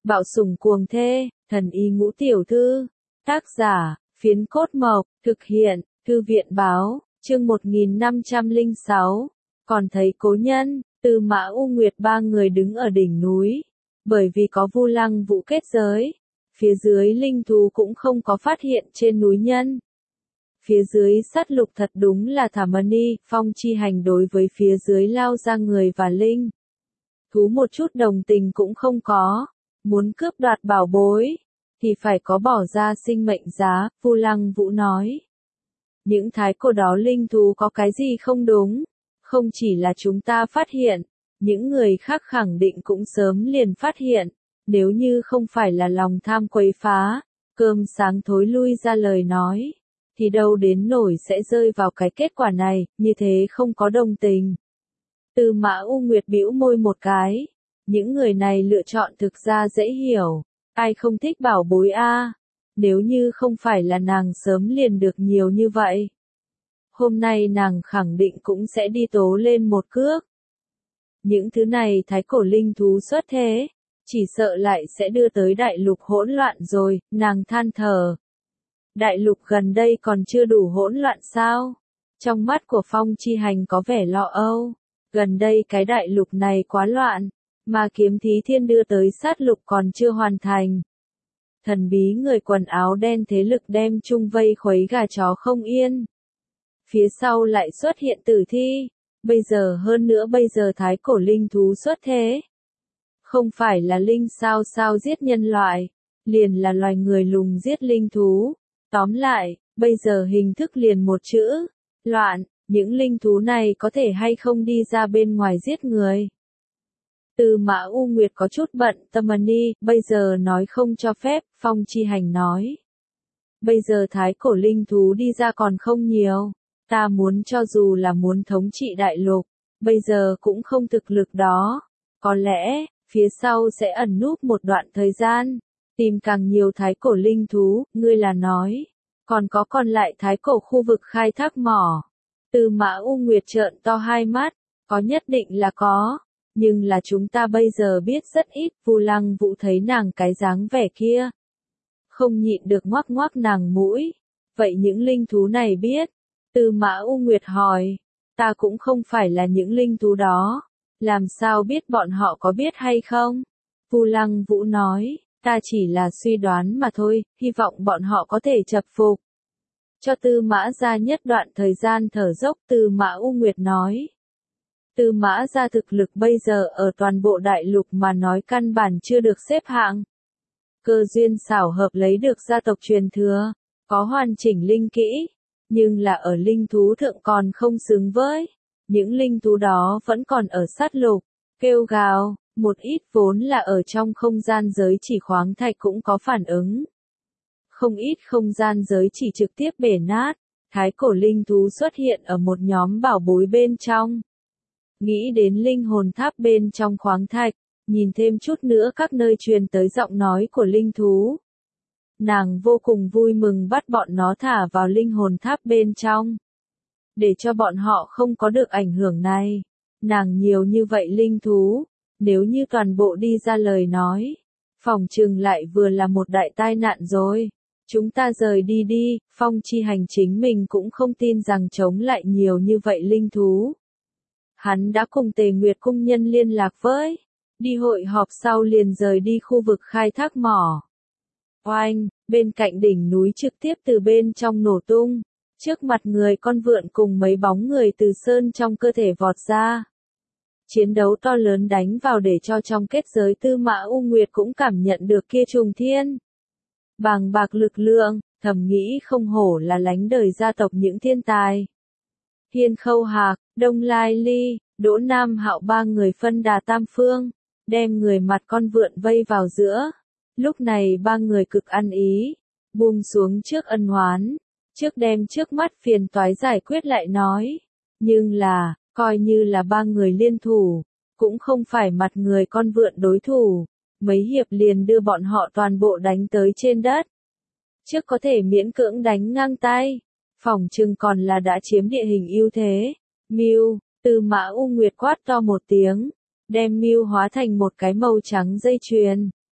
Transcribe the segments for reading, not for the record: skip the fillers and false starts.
Bạo sủng cuồng thê, thần y ngũ tiểu thư. Tác giả, Phiến Cốt Mộc, thực hiện, Thư viện báo, chương 1506. Còn thấy cố nhân, Tư Mã U Nguyệt ba người đứng ở đỉnh núi. Bởi vì có Vu Lăng Vũ kết giới, phía dưới linh thú cũng không có phát hiện trên núi nhân. Phía dưới sát lục thật đúng là thả mani, Phong Chi Hành đối với phía dưới lao ra người và linh thú một chút đồng tình cũng không có. Muốn cướp đoạt bảo bối, thì phải có bỏ ra sinh mệnh giá, Vu Lăng Vũ nói. Những thái cổ đó linh thú có cái gì không đúng? Không chỉ là chúng ta phát hiện, những người khác khẳng định cũng sớm liền phát hiện. Nếu như không phải là lòng tham quấy phá, cơm sáng thối lui ra lời nói, thì đâu đến nổi sẽ rơi vào cái kết quả này, như thế không có đồng tình. Tư Mã U Nguyệt bĩu môi một cái. Những người này lựa chọn thực ra dễ hiểu. Ai không thích bảo bối a? Nếu như không phải là nàng sớm liền được nhiều như vậy, hôm nay nàng khẳng định cũng sẽ đi tố lên một cước. Những thứ này thái cổ linh thú xuất thế, chỉ sợ lại sẽ đưa tới đại lục hỗn loạn rồi, nàng than thở. Đại lục gần đây còn chưa đủ hỗn loạn sao? Trong mắt của Phong Chi Hành có vẻ lo âu. Gần đây cái đại lục này quá loạn, mà kiếm thí thiên đưa tới sát lục còn chưa hoàn thành. Thần bí người quần áo đen thế lực đem chung vây khuấy gà chó không yên. Phía sau lại xuất hiện tử thi, bây giờ hơn nữa bây giờ thái cổ linh thú xuất thế. Không phải là linh sao giết nhân loại, liền là loài người lùng giết linh thú. Tóm lại, bây giờ hình thức liền một chữ, loạn, những linh thú này có thể hay không đi ra bên ngoài giết người. Tư Mã U Nguyệt có chút bận tâm đi, bây giờ nói không cho phép, Phong Chi Hành nói. Bây giờ thái cổ linh thú đi ra còn không nhiều, ta muốn cho dù là muốn thống trị đại lục, bây giờ cũng không thực lực đó. Có lẽ, phía sau sẽ ẩn núp một đoạn thời gian, tìm càng nhiều thái cổ linh thú, ngươi là nói. Còn có còn lại thái cổ khu vực khai thác mỏ. Tư Mã U Nguyệt trợn to hai mắt, có nhất định là có. Nhưng là chúng ta bây giờ biết rất ít, Vu Lăng Vũ thấy nàng cái dáng vẻ kia. Không nhịn được ngoắc ngoắc nàng mũi. Vậy những linh thú này biết? Tư Mã U Nguyệt hỏi. Ta cũng không phải là những linh thú đó. Làm sao biết bọn họ có biết hay không? Vu Lăng Vũ nói, ta chỉ là suy đoán mà thôi, hy vọng bọn họ có thể chập phục. Cho Tư Mã gia nhất đoạn thời gian thở dốc, Tư Mã U Nguyệt nói. Tư Mã gia thực lực bây giờ ở toàn bộ đại lục mà nói căn bản chưa được xếp hạng. Cơ duyên xảo hợp lấy được gia tộc truyền thừa, có hoàn chỉnh linh kỹ, nhưng là ở linh thú thượng còn không xứng với. Những linh thú đó vẫn còn ở sát lục, kêu gào, một ít vốn là ở trong không gian giới chỉ khoáng thạch cũng có phản ứng. Không ít không gian giới chỉ trực tiếp bể nát, thái cổ linh thú xuất hiện ở một nhóm bảo bối bên trong. Nghĩ đến linh hồn tháp bên trong khoáng thạch, nhìn thêm chút nữa các nơi truyền tới giọng nói của linh thú. Nàng vô cùng vui mừng bắt bọn nó thả vào linh hồn tháp bên trong. Để cho bọn họ không có được ảnh hưởng này. Nàng nhiều như vậy linh thú, nếu như toàn bộ đi ra lời nói, phòng trừng lại vừa là một đại tai nạn rồi. Chúng ta rời đi đi, Phong Chi Hành chính mình cũng không tin rằng chống lại nhiều như vậy linh thú. Hắn đã cùng Tề Nguyệt cung nhân liên lạc với, đi hội họp sau liền rời đi khu vực khai thác mỏ. Oanh, bên cạnh đỉnh núi trực tiếp từ bên trong nổ tung, trước mặt người con vượn cùng mấy bóng người từ sơn trong cơ thể vọt ra. Chiến đấu to lớn đánh vào để cho trong kết giới Tư Mã U Nguyệt cũng cảm nhận được kia trùng thiên. Bàng bạc lực lượng, thầm nghĩ không hổ là lánh đời gia tộc những thiên tài. Thiên Khâu Hạc, Đông Lai Ly, Đỗ Nam Hạo ba người phân đà tam phương, đem người mặt con vượn vây vào giữa. Lúc này ba người cực ăn ý, buông xuống trước ân oán, trước đem trước mắt phiền toái giải quyết lại nói. Nhưng là, coi như là ba người liên thủ, cũng không phải mặt người con vượn đối thủ. Mấy hiệp liền đưa bọn họ toàn bộ đánh tới trên đất. Trước có thể miễn cưỡng đánh ngang tay, phỏng chừng còn là đã chiếm địa hình ưu thế. Mưu, Tư Mã U Nguyệt quát to một tiếng, đem mưu hóa thành một cái màu trắng dây chuyền,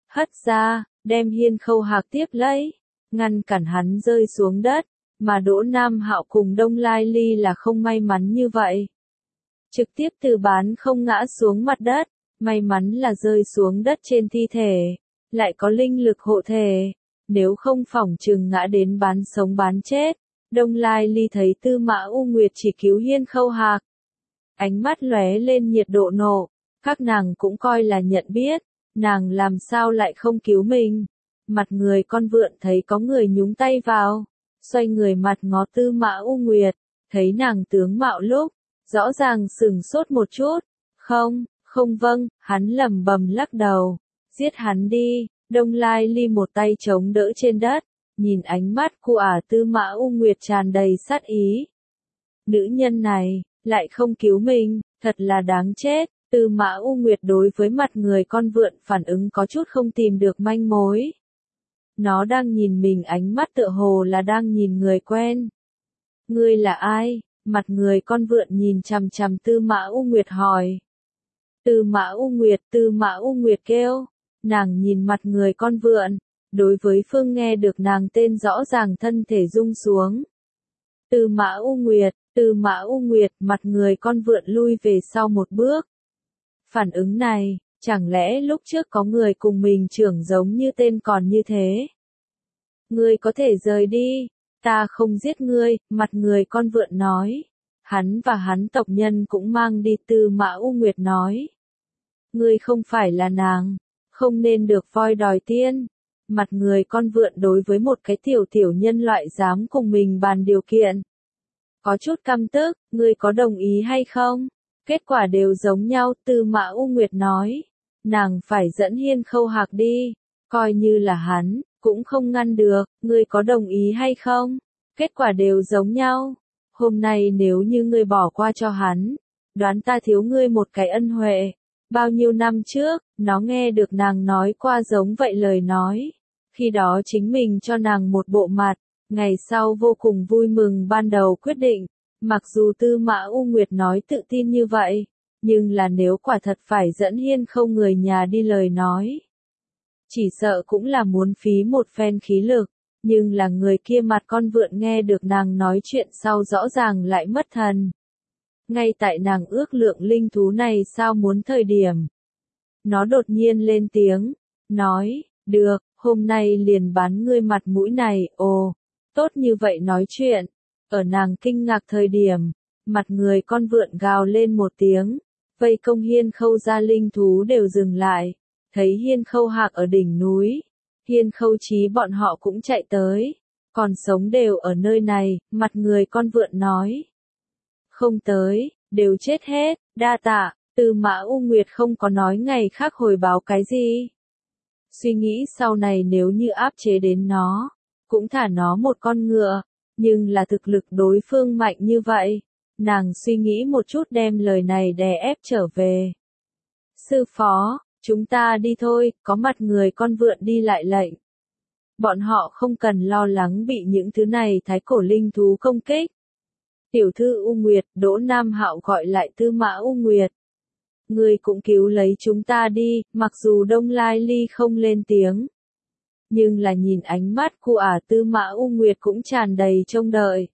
hất ra, đem Hiên Khâu Hạc tiếp lấy, ngăn cản hắn rơi xuống đất, mà Đỗ Nam Hạo cùng Đông Lai Ly là không may mắn như vậy. Trực tiếp từ bán không ngã xuống mặt đất, may mắn là rơi xuống đất trên thi thể, lại có linh lực hộ thể, nếu không phỏng chừng ngã đến bán sống bán chết. Đông Lai Ly thấy Tư Mã U Nguyệt chỉ cứu Hiên Khâu Hạc, ánh mắt lóe lên nhiệt độ nộ, các nàng cũng coi là nhận biết, nàng làm sao lại không cứu mình. Mặt người con vượn thấy có người nhúng tay vào, xoay người mặt ngó Tư Mã U Nguyệt, thấy nàng tướng mạo lúc, rõ ràng sừng sốt một chút, không vâng, hắn lẩm bẩm lắc đầu, giết hắn đi. Đông Lai Ly một tay chống đỡ trên đất, nhìn ánh mắt của Tư Mã U Nguyệt tràn đầy sát ý. Nữ nhân này, lại không cứu mình, thật là đáng chết. Tư Mã U Nguyệt đối với mặt người con vượn phản ứng có chút không tìm được manh mối. Nó đang nhìn mình ánh mắt tựa hồ là đang nhìn người quen. Ngươi là ai? Mặt người con vượn nhìn chằm chằm Tư Mã U Nguyệt hỏi. Tư Mã U Nguyệt kêu. Nàng nhìn mặt người con vượn, đối với phương nghe được nàng tên rõ ràng thân thể rung xuống. Tư Mã U Nguyệt, mặt người con vượn lui về sau một bước. Phản ứng này, chẳng lẽ lúc trước có người cùng mình trưởng giống như tên còn như thế? Ngươi có thể rời đi, ta không giết ngươi, mặt người con vượn nói. Hắn và hắn tộc nhân cũng mang đi. Tư Mã U Nguyệt nói. Ngươi không phải là nàng, không nên được voi đòi tiên. Mặt người con vượn đối với một cái tiểu nhân loại dám cùng mình bàn điều kiện. Có chút căm tức, ngươi có đồng ý hay không? Kết quả đều giống nhau. Tư Mã U Nguyệt nói. Nàng phải dẫn Hiên Khâu Hạc đi, coi như là hắn, cũng không ngăn được, ngươi có đồng ý hay không? Kết quả đều giống nhau. Hôm nay nếu như ngươi bỏ qua cho hắn, đoán ta thiếu ngươi một cái ân huệ. Bao nhiêu năm trước, nó nghe được nàng nói qua giống vậy lời nói. Khi đó chính mình cho nàng một bộ mặt, ngày sau vô cùng vui mừng ban đầu quyết định. Mặc dù Tư Mã U Nguyệt nói tự tin như vậy, nhưng là nếu quả thật phải dẫn Hiên Khâu người nhà đi lời nói. Chỉ sợ cũng là muốn phí một phen khí lực, nhưng là người kia mặt con vượn nghe được nàng nói chuyện sau rõ ràng lại mất thần. Ngay tại nàng ước lượng linh thú này sao muốn thời điểm. Nó đột nhiên lên tiếng, nói, được, hôm nay liền bán ngươi mặt mũi này. Ồ, tốt như vậy nói chuyện. Ở nàng kinh ngạc thời điểm, mặt người con vượn gào lên một tiếng, vây công Hiên Khâu gia linh thú đều dừng lại, thấy Hiên Khâu Hạc ở đỉnh núi, Hiên Khâu Chí bọn họ cũng chạy tới, còn sống đều ở nơi này. Mặt người con vượn nói, không tới, đều chết hết. Đa tạ. Tư Mã U Nguyệt không có nói ngày khác hồi báo cái gì. Suy nghĩ sau này nếu như áp chế đến nó, cũng thả nó một con ngựa, nhưng là thực lực đối phương mạnh như vậy, nàng suy nghĩ một chút đem lời này đè ép trở về. Sư phó, chúng ta đi thôi. Có mặt người con vượn đi lại lệnh. Bọn họ không cần lo lắng bị những thứ này thái cổ linh thú công kích. Tiểu thư U Nguyệt, Đỗ Nam Hạo gọi lại Tư Mã U Nguyệt. Ngươi cũng cứu lấy chúng ta đi. Mặc dù Đông Lai Ly không lên tiếng, nhưng là nhìn ánh mắt của Tư Mã U Nguyệt cũng tràn đầy trông đợi.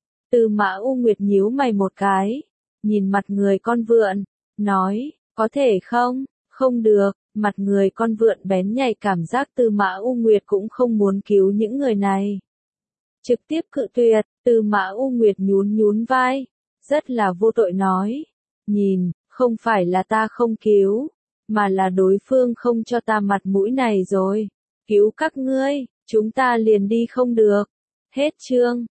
Tư Mã U Nguyệt nhíu mày một cái, nhìn mặt người con vượn, nói, có thể không? Không được. Mặt người con vượn bén nhạy cảm giác Tư Mã U Nguyệt cũng không muốn cứu những người này. Trực tiếp cự tuyệt. Tư Mã U Nguyệt nhún vai, rất là vô tội nói, nhìn, không phải là ta không cứu, mà là đối phương không cho ta mặt mũi này rồi. Cứu các ngươi, chúng ta liền đi không được. Hết chương.